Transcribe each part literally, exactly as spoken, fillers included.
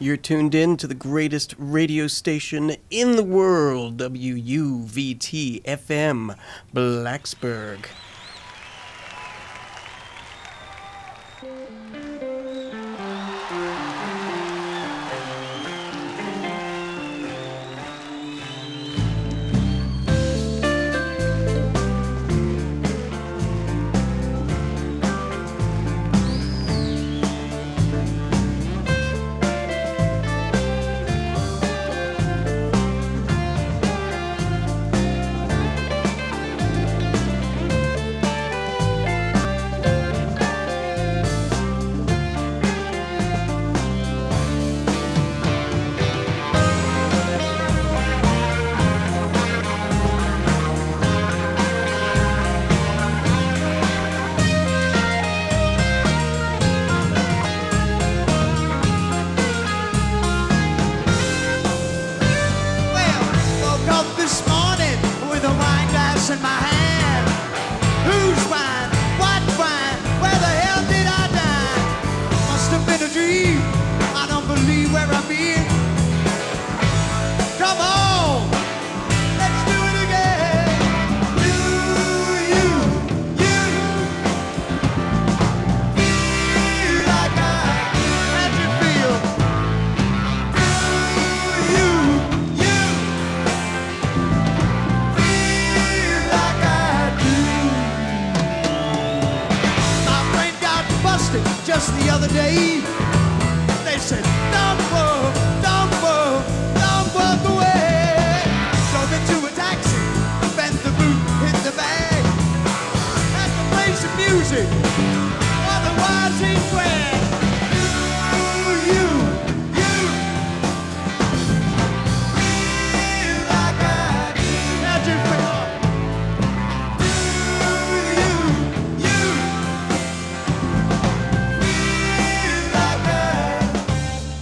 You're tuned in to the greatest radio station in the world, W U V T F M, Blacksburg. Just the other day, they said, don't walk, don't walk, don't walk away. Drove into a taxi, bent the boot, hit the bag. Had to play some music, otherwise he'd drag. You, you, you, feel like I do. How'd you feel? Do you, you.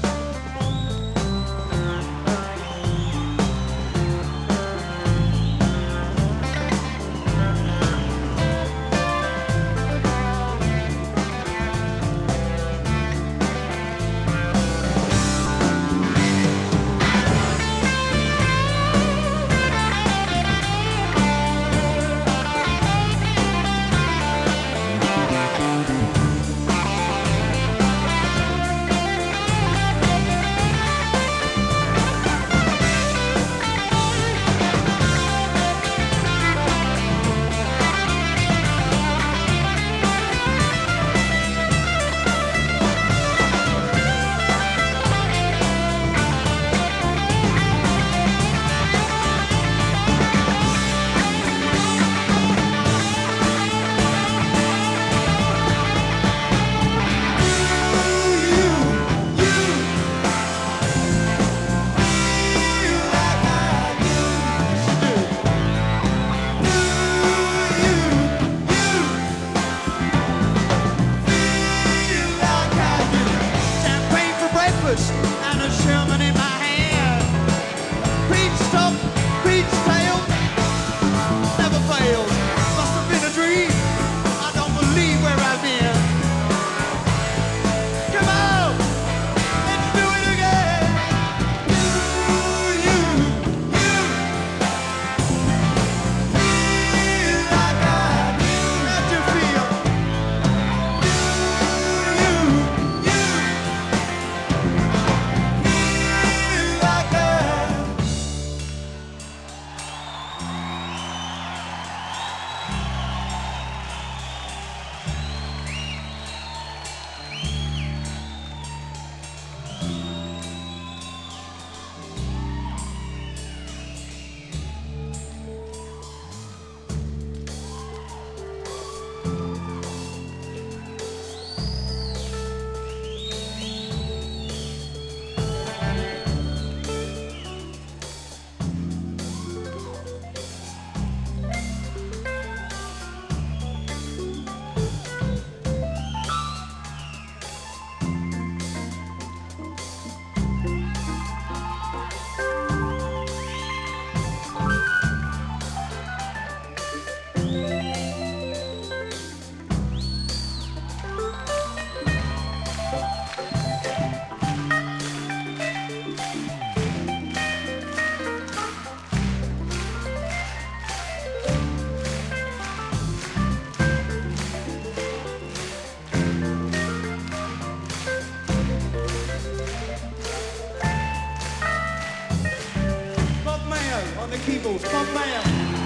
keyboards. Come on, bam.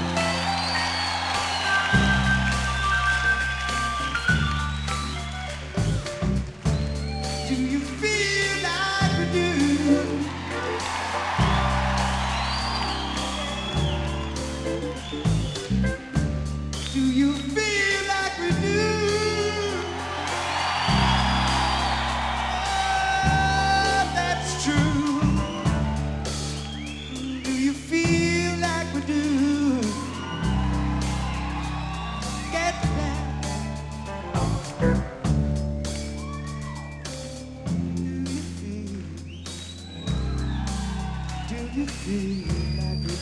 Do you feel like we do? Do you feel like we do? Oh, that's true. Do you feel like we do? Get down. Do you feel like we do?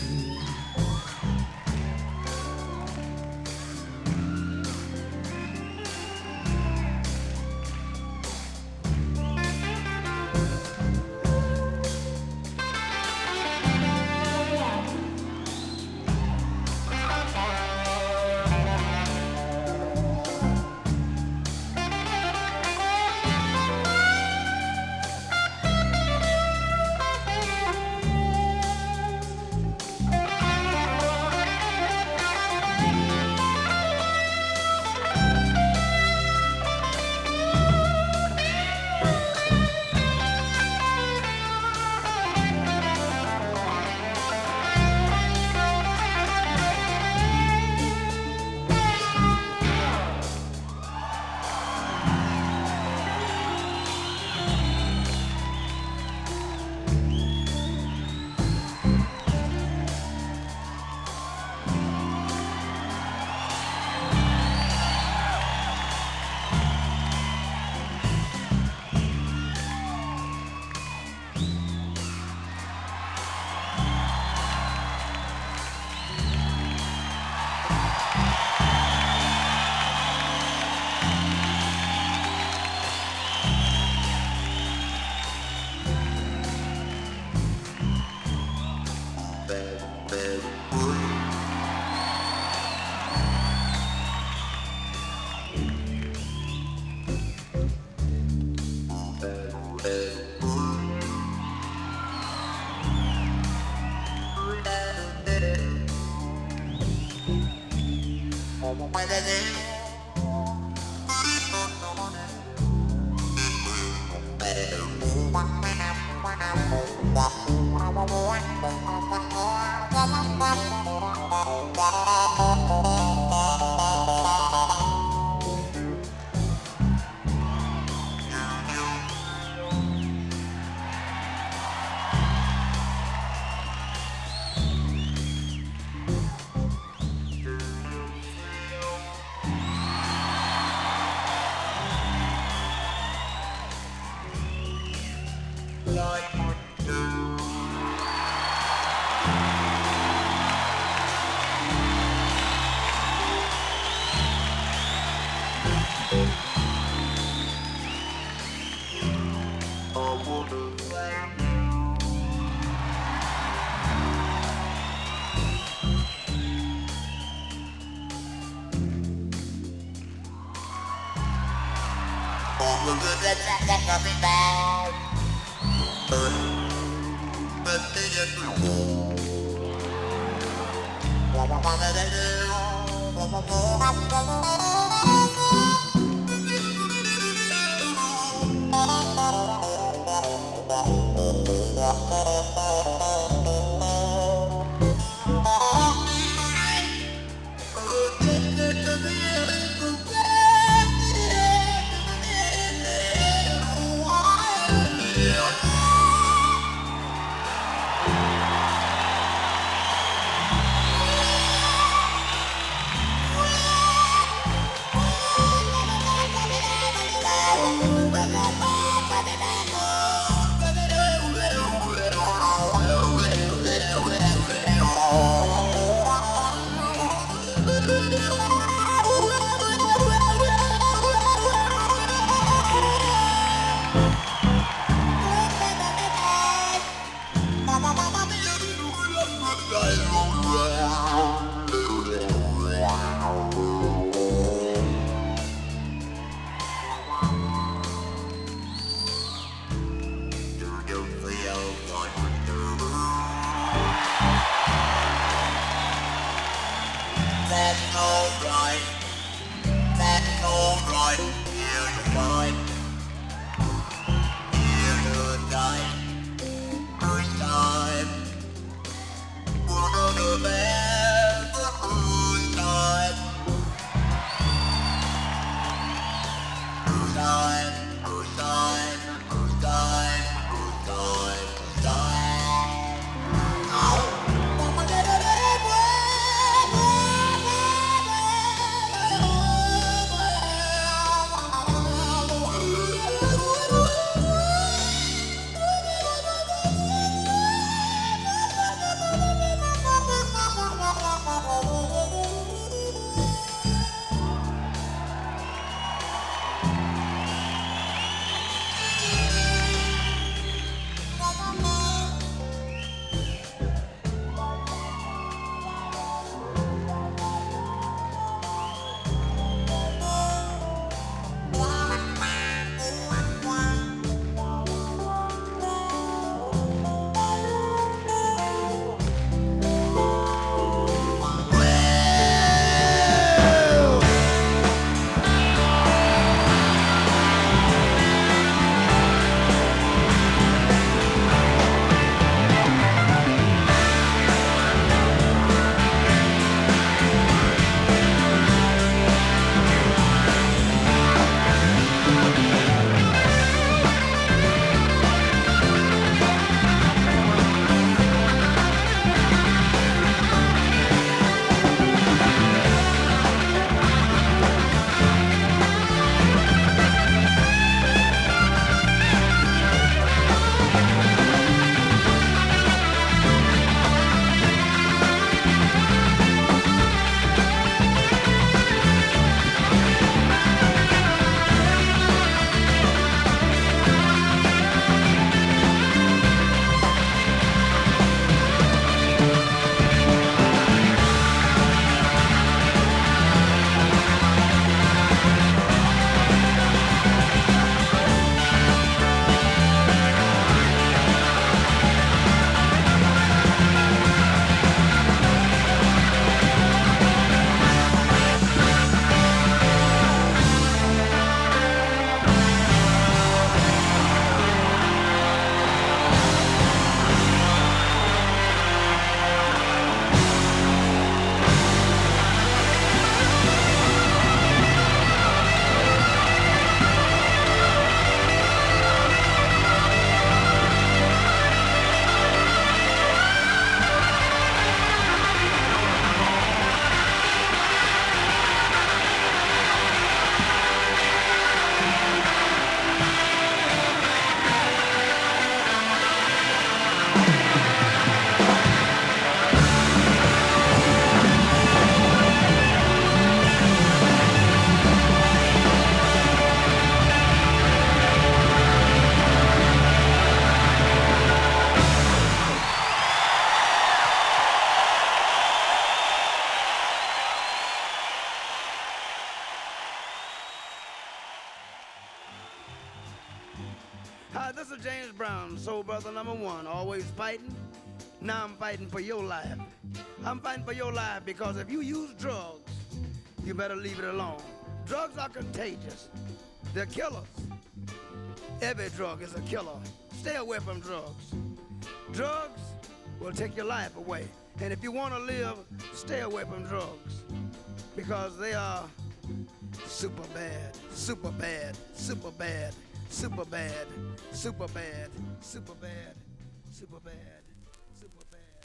James Brown, soul brother number one, always fighting. Now I'm fighting for your life. I'm fighting for your life because if you use drugs, you better leave it alone. Drugs are contagious. They're killers. Every drug is a killer. Stay away from drugs. Drugs will take your life away. And if you want to live, stay away from drugs because they are super bad, super bad, super bad, super bad, super bad, super bad, super bad, super bad.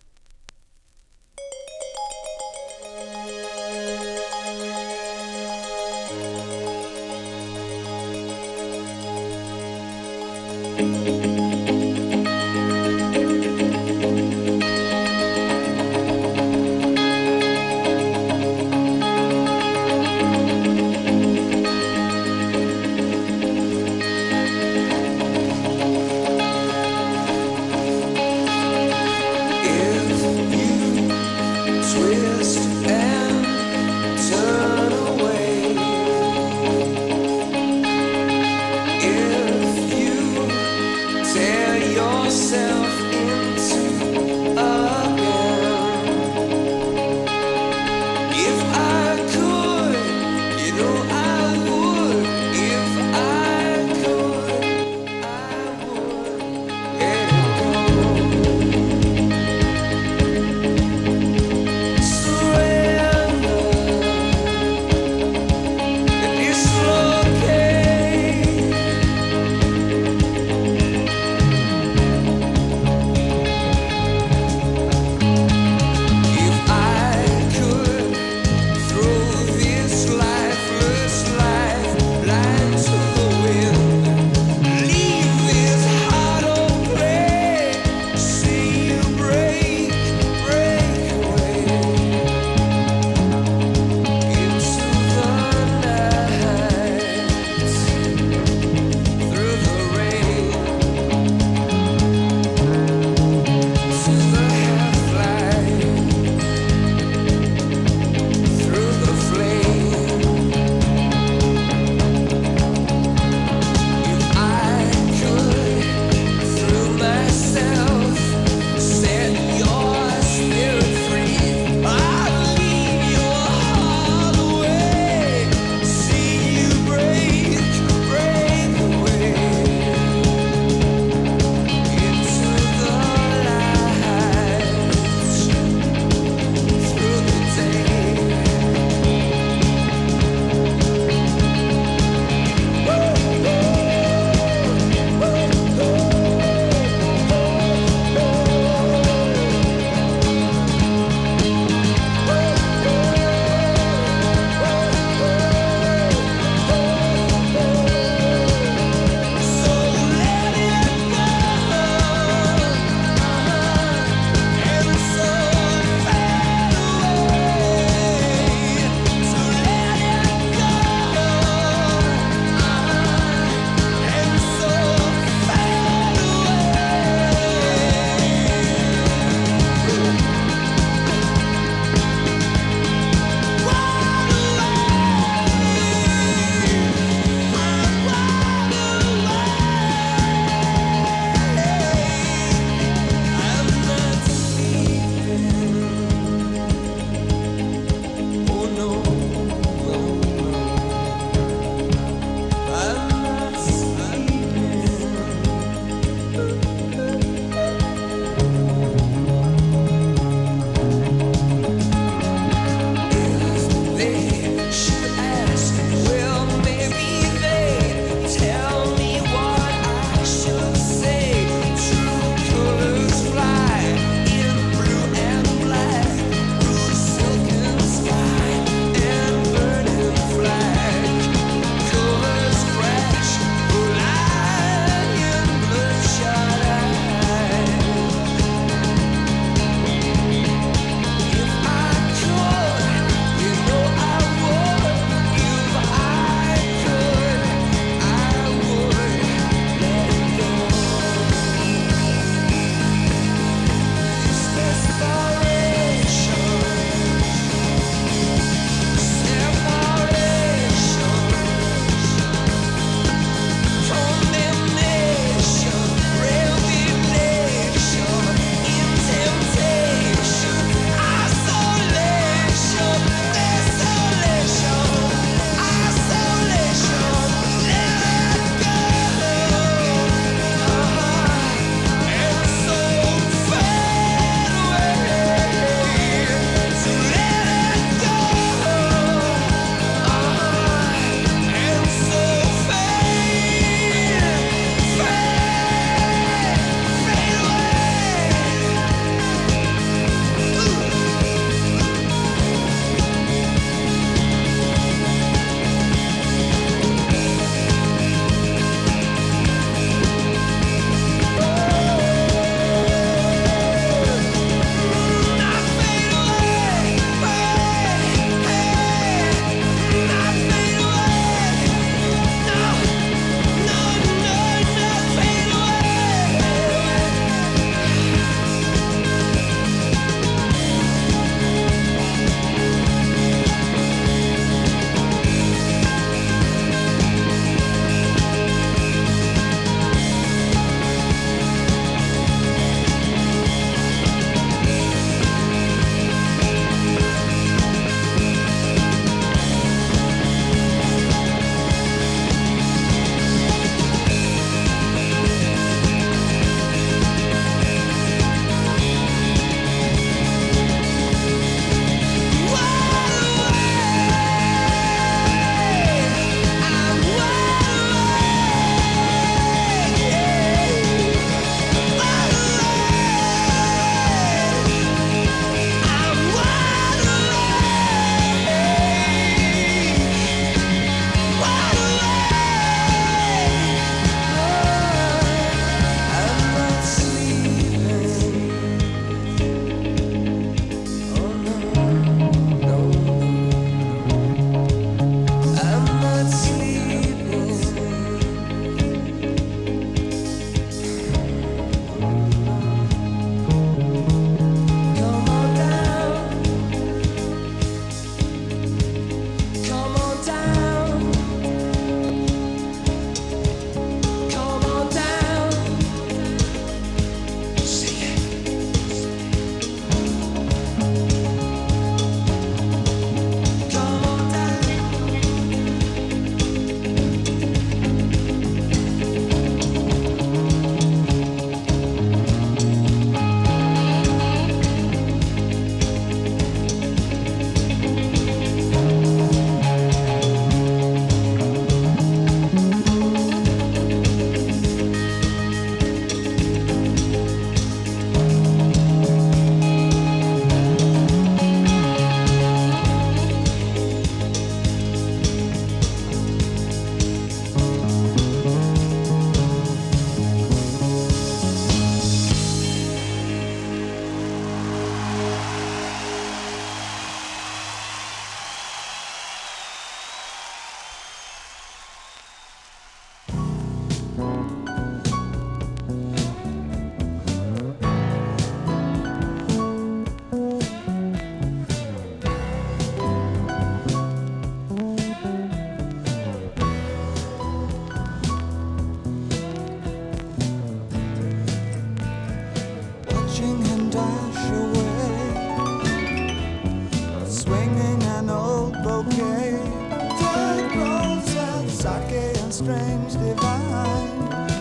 strange divine.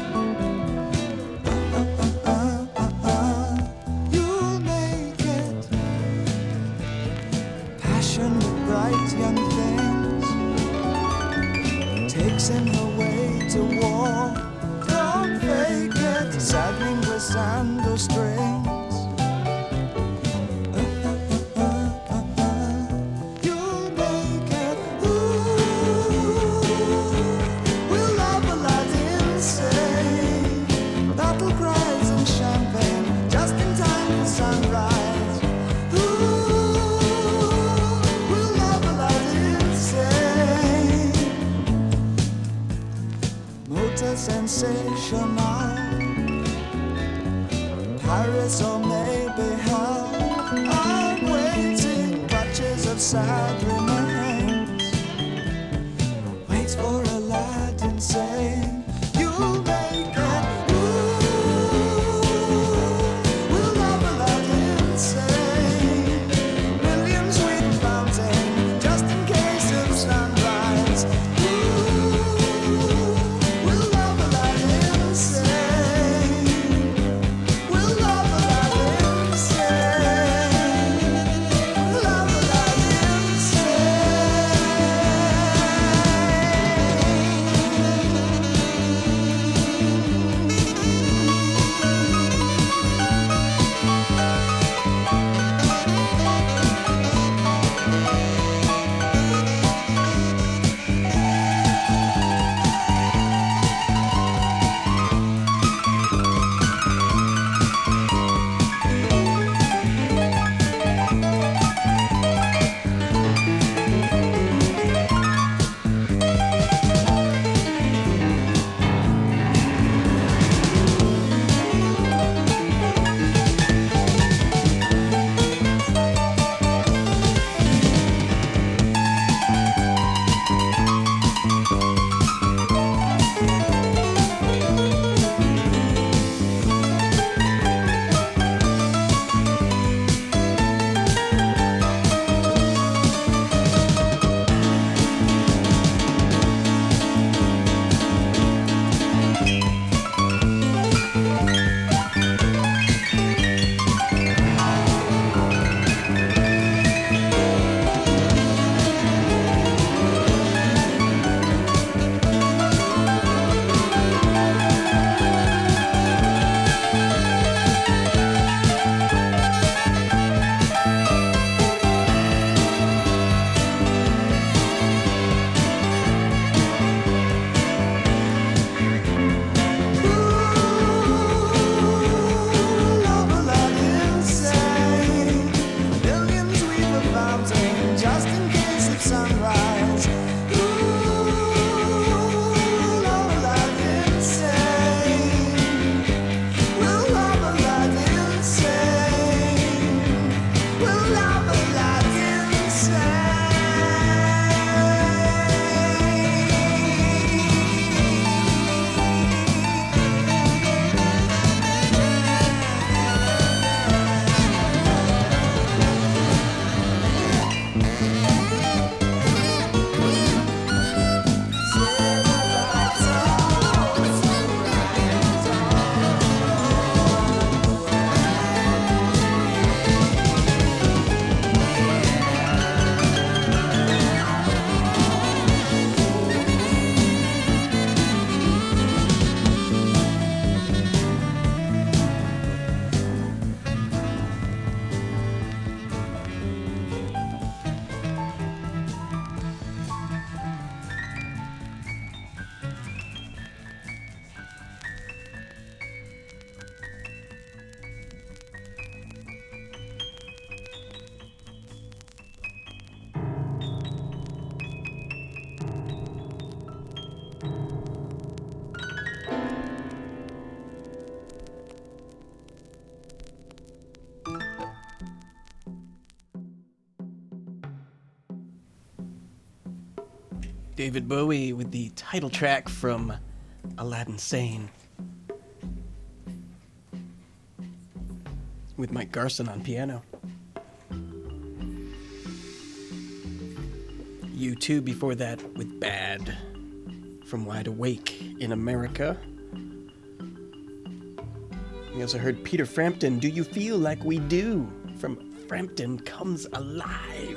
Uh, uh, uh, uh, uh. You'll make it. Passion with bright young things takes him away to war. Don't fake it. Sagging with sandal strings. Sensational, Paris or maybe hell. I'm waiting, clutches of sad remains. Waits for Aladdin saying, you'll make it. Ooh, we'll love Aladdin saying, William Sweet Fountain, just in case of sunrise. David Bowie with the title track from Aladdin Sane, with Mike Garson on piano. U two before that with Bad from Wide Awake in America. We also heard Peter Frampton, Do You Feel Like We Do? From Frampton Comes Alive.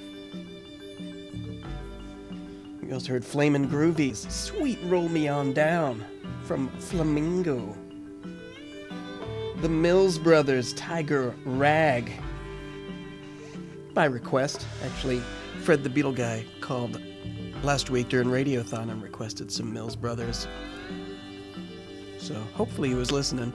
We also heard Flamin' Groovy's Sweet Roll Me On Down from Flamingo. The Mills Brothers, Tiger Rag. By request, actually, Fred the Beetle Guy called last week during Radiothon and requested some Mills Brothers. So hopefully he was listening.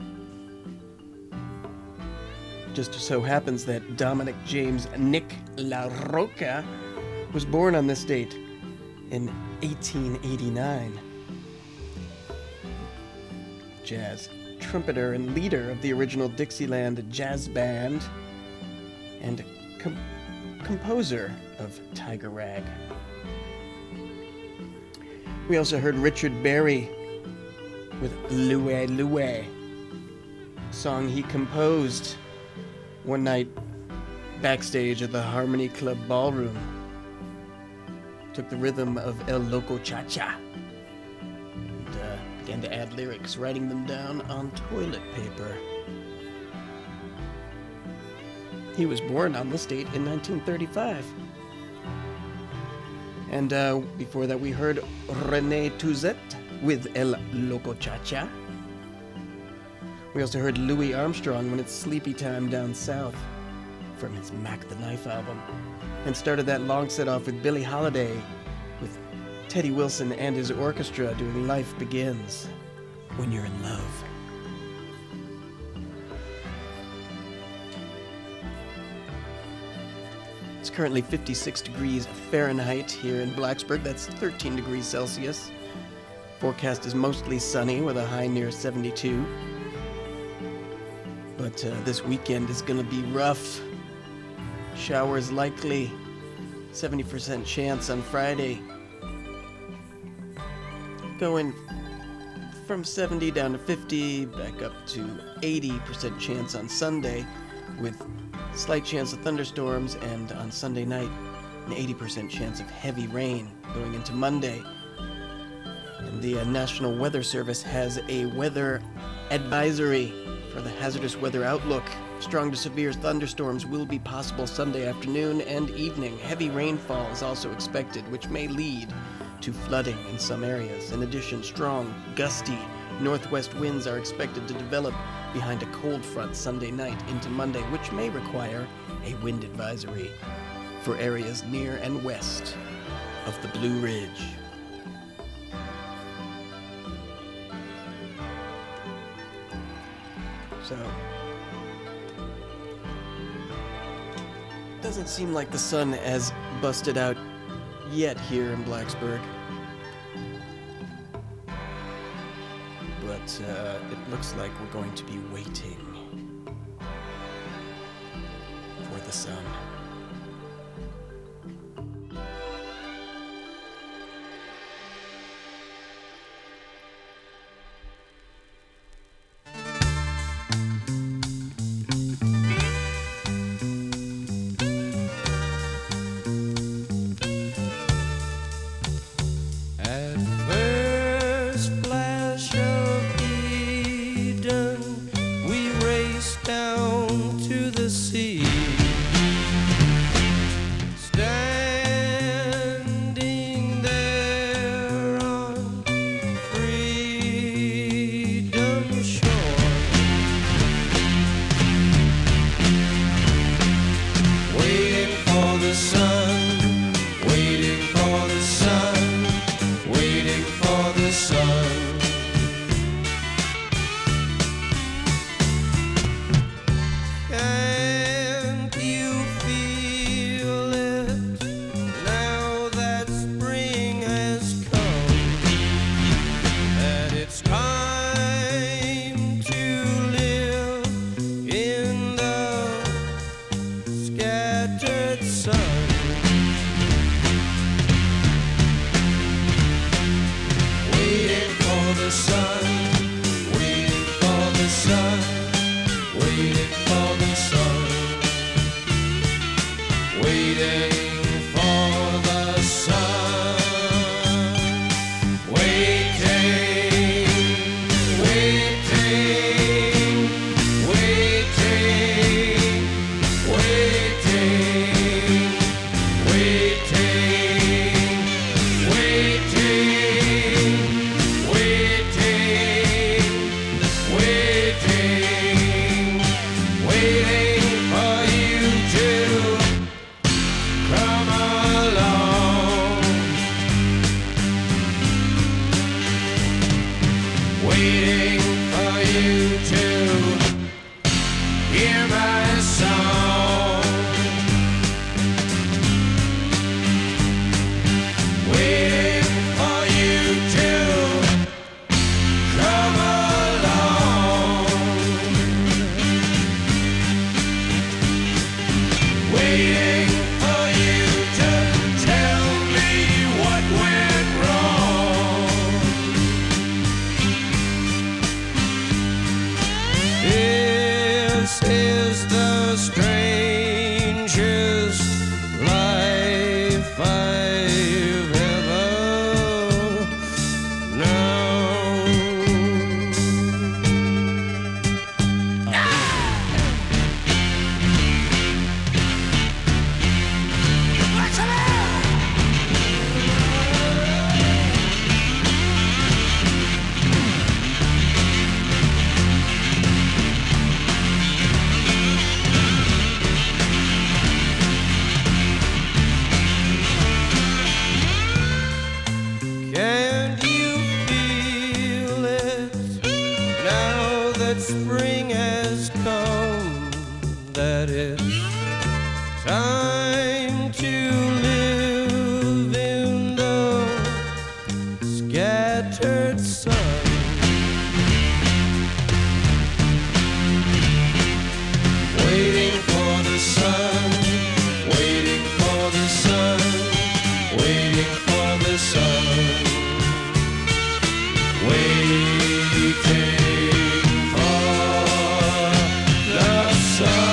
Just so happens that Dominic James Nick LaRocca was born on this date in eighteen eighty-nine. Jazz trumpeter and leader of the original Dixieland Jazz Band and com- composer of Tiger Rag. We also heard Richard Berry with Louie Louie, a song he composed one night backstage at the Harmony Club Ballroom. Took the rhythm of El Loco Cha-Cha and uh, began to add lyrics, writing them down on toilet paper. He was born on this date in nineteen thirty-five. And uh, before that we heard René Touzet with El Loco Cha-Cha. We also heard Louis Armstrong when it's sleepy time down south from his Mac the Knife album. And started that long set off with Billie Holiday with Teddy Wilson and his orchestra doing Life Begins When You're in Love. It's currently fifty-six degrees Fahrenheit here in Blacksburg. That's thirteen degrees Celsius. Forecast is mostly sunny with a high near seventy-two. But uh, this weekend is going to be rough. Showers likely. seventy percent chance on Friday. Going from seventy down to fifty, back up to eighty percent chance on Sunday, with slight chance of thunderstorms, and on Sunday night, an eighty percent chance of heavy rain going into Monday. And the uh, National Weather Service has a weather advisory for the hazardous weather outlook. Strong to severe thunderstorms will be possible Sunday afternoon and evening. Heavy rainfall is also expected, which may lead to flooding in some areas. In addition, strong, gusty northwest winds are expected to develop behind a cold front Sunday night into Monday, which may require a wind advisory for areas near and west of the Blue Ridge. So, doesn't seem like the sun has busted out yet here in Blacksburg. But uh, it looks like we're going to be waiting for the sun. Waiting for the sun, waiting waiting for you to tell me what went wrong. This is the strangest life I've ever known. Can you feel it now that spring has come? That it's time to live in the scattered sun. Waiting for the sun, waiting for the sun, waiting for the sun, waiting for the sun.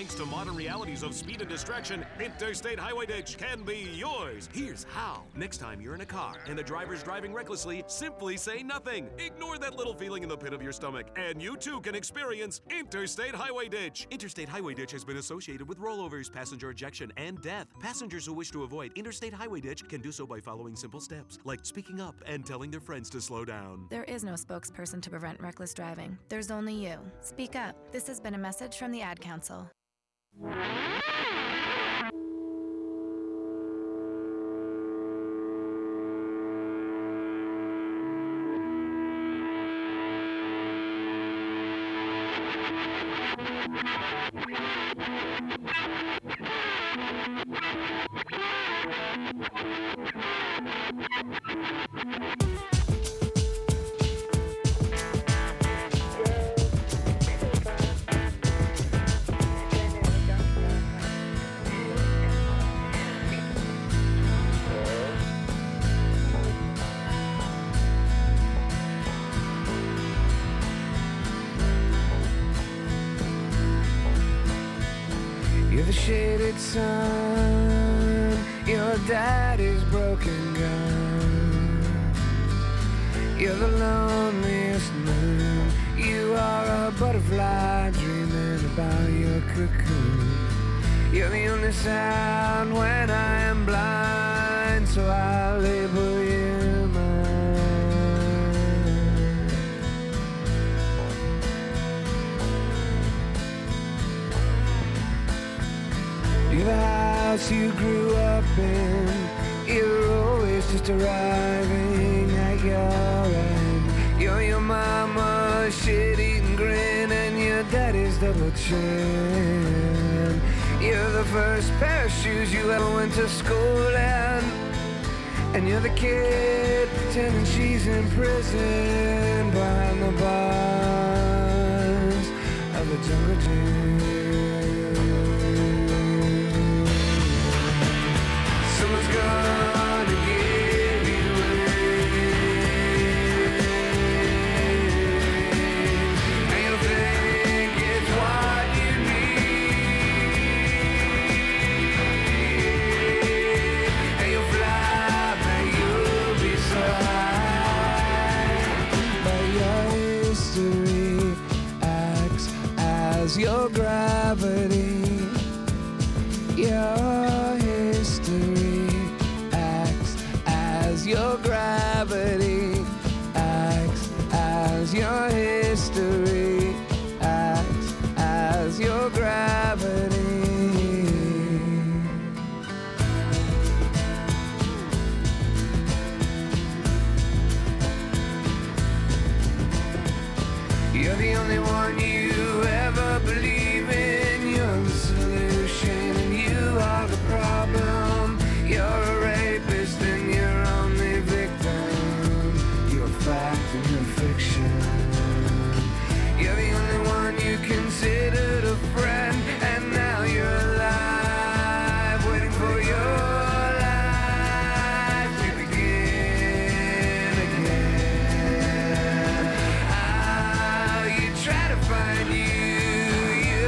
Thanks to modern realities of speed and distraction, Interstate Highway Ditch can be yours. Here's how. Next time you're in a car and the driver's driving recklessly, simply say nothing. Ignore that little feeling in the pit of your stomach, and you too can experience Interstate Highway Ditch. Interstate Highway Ditch has been associated with rollovers, passenger ejection, and death. Passengers who wish to avoid Interstate Highway Ditch can do so by following simple steps, like speaking up and telling their friends to slow down. There is no spokesperson to prevent reckless driving. There's only you. Speak up. This has been a message from the Ad Council. You're the shaded sun, your daddy's broken gun. You're the loneliest moon, you are a butterfly dreaming about your cocoon. You're the only sound when I am blind, so I label you mine. You're the house you grew up in, you're always just arriving at your end. You're your mama's shit-eating grin and your daddy's double chin. You're the first pair of shoes you ever went to school in, and you're the kid pretending she's in prison behind the bars of the jungle gym. Someone's gonna give you wings, and you'll think it's what you need, and you'll fly, but you'll be so high. But your history acts as your gravity. Your history acts as your gravity, acts as your history, acts as your gravity. You're the only one you ever believe in, you're the solution and you are the problem. You're a rapist and you're only victim, you're fact and you're fiction. You're the only one you considered a friend, and now you're alive, waiting for your life to begin again. Oh, you try to find you, you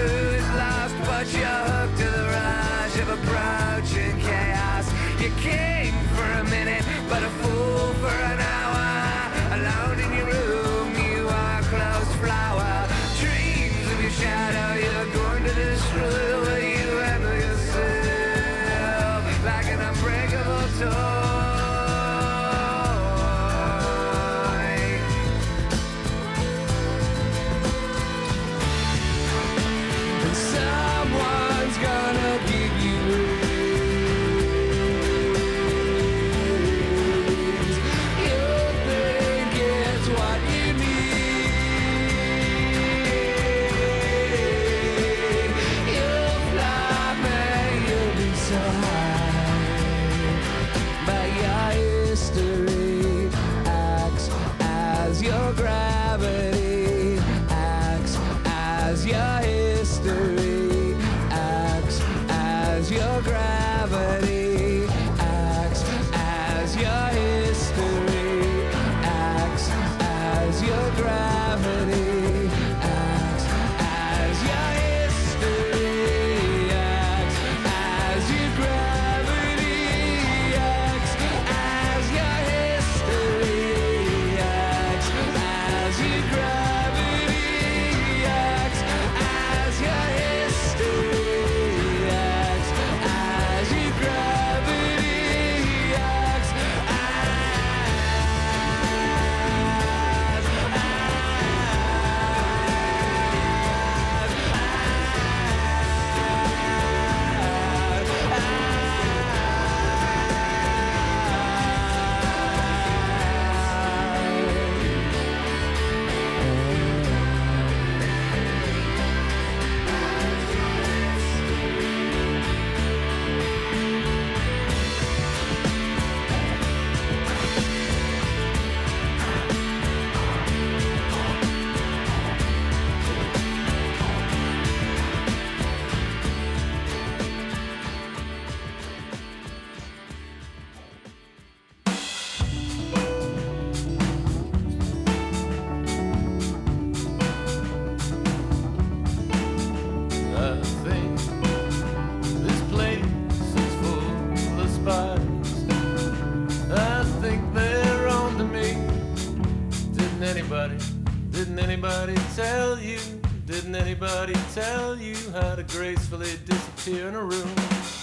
Didn't anybody tell you? Didn't anybody tell you how to gracefully disappear in a room?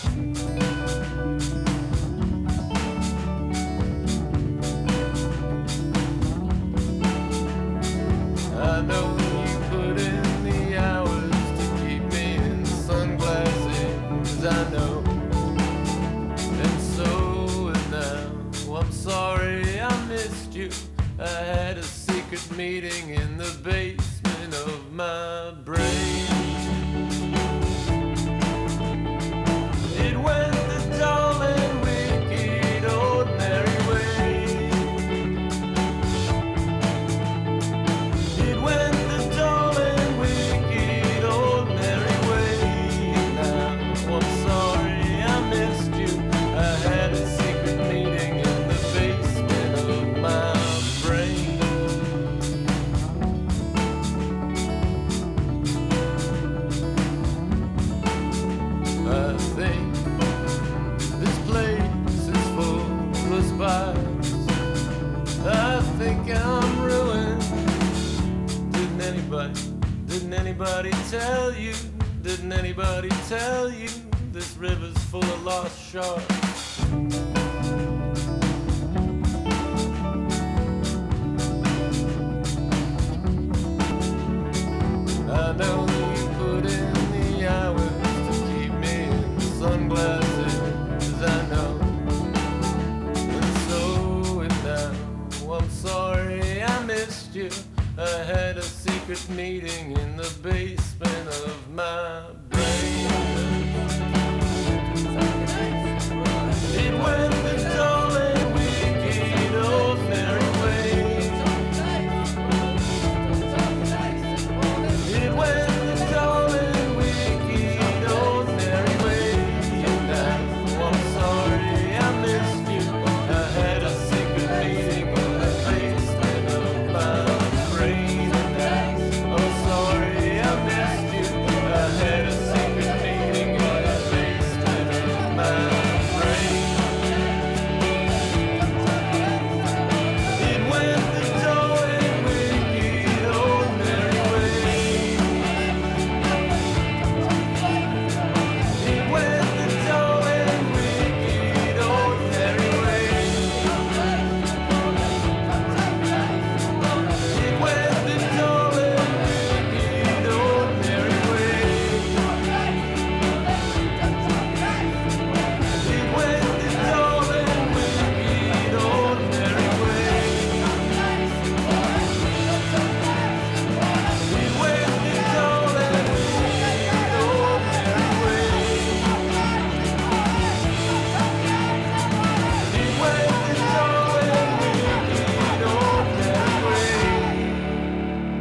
I know you put in the hours to keep me in sunglasses, I know. And so and now, I'm sorry I missed you. I had a secret meeting in the basement of my brain. It went the dull and wicked ordinary way. It went the dull and wicked ordinary way. Now I'm sorry I missed you. I had a secret meeting in the basement of my brain. I think this place is full of spies. I think I'm ruined. Didn't anybody, didn't anybody tell you? Didn't anybody tell you this river's full of lost sharks? I know you put in the hours to keep me in sunglasses, I know. And so and now, I'm sorry I missed you. I had a secret meeting in the basement of my brain. It went the dull and wicked ordinary way. It went the dull and wicked ordinary way. And now I'm sorry I missed you. I had a secret meeting in the basement of my brain. And now I'm sorry I missed you. I had a secret meeting in the basement of my brain. It went the dull and wicked ordinary way. It went the dull and wicked ordinary way. It went the dull and wicked ordinary way. It went the dull and wicked ordinary way. It went the dull and wicked ordinary way. It went the dull and wicked ordinary way.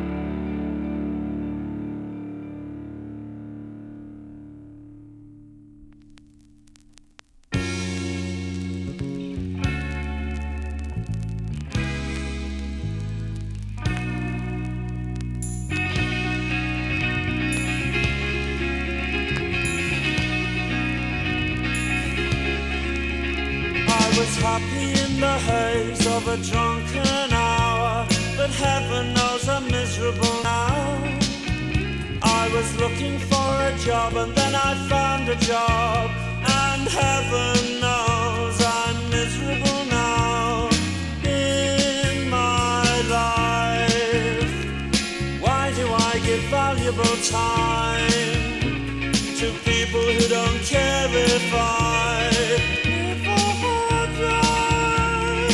I was happy in the haze of a drunken hour, but heaven knows I'm miserable now. I was looking for a job and then I found a job, and heaven knows I'm miserable now. In my life, why do I give valuable time to people who don't care if I live or die?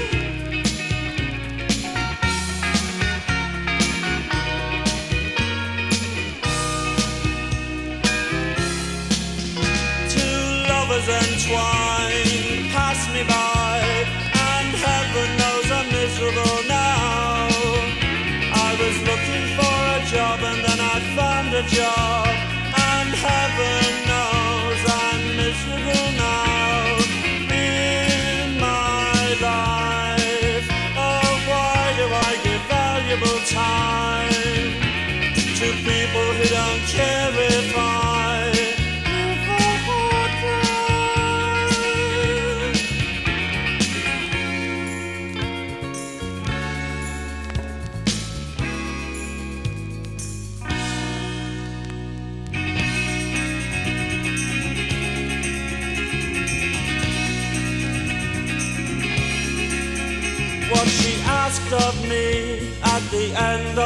Two lovers entwined pass me by, and heaven knows I'm miserable now. I was looking for a job and then I found a job, and heaven knows I'm miserable now. In my life, oh why do I give valuable time to people who don't care if I live or die?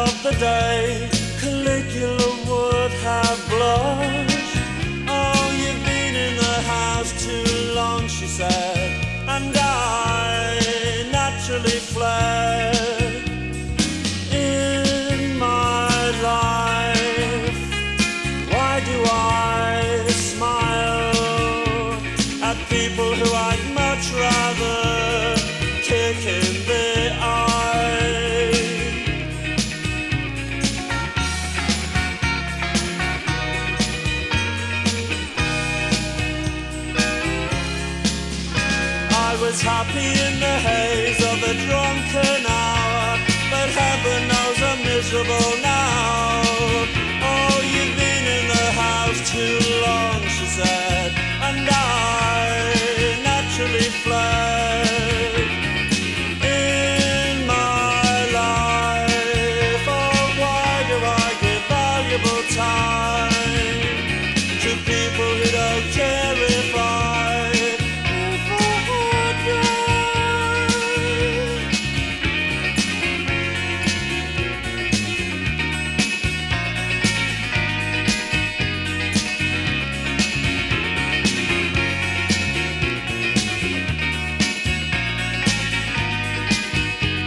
of the day, Caligula would have blushed. Oh, you've been in the house too long, she said, and I naturally fled. In my life, why do I smile at people who I'd much rather kick in the eye? I was happy in the haze of a drunken hour, but heaven knows I'm miserable now.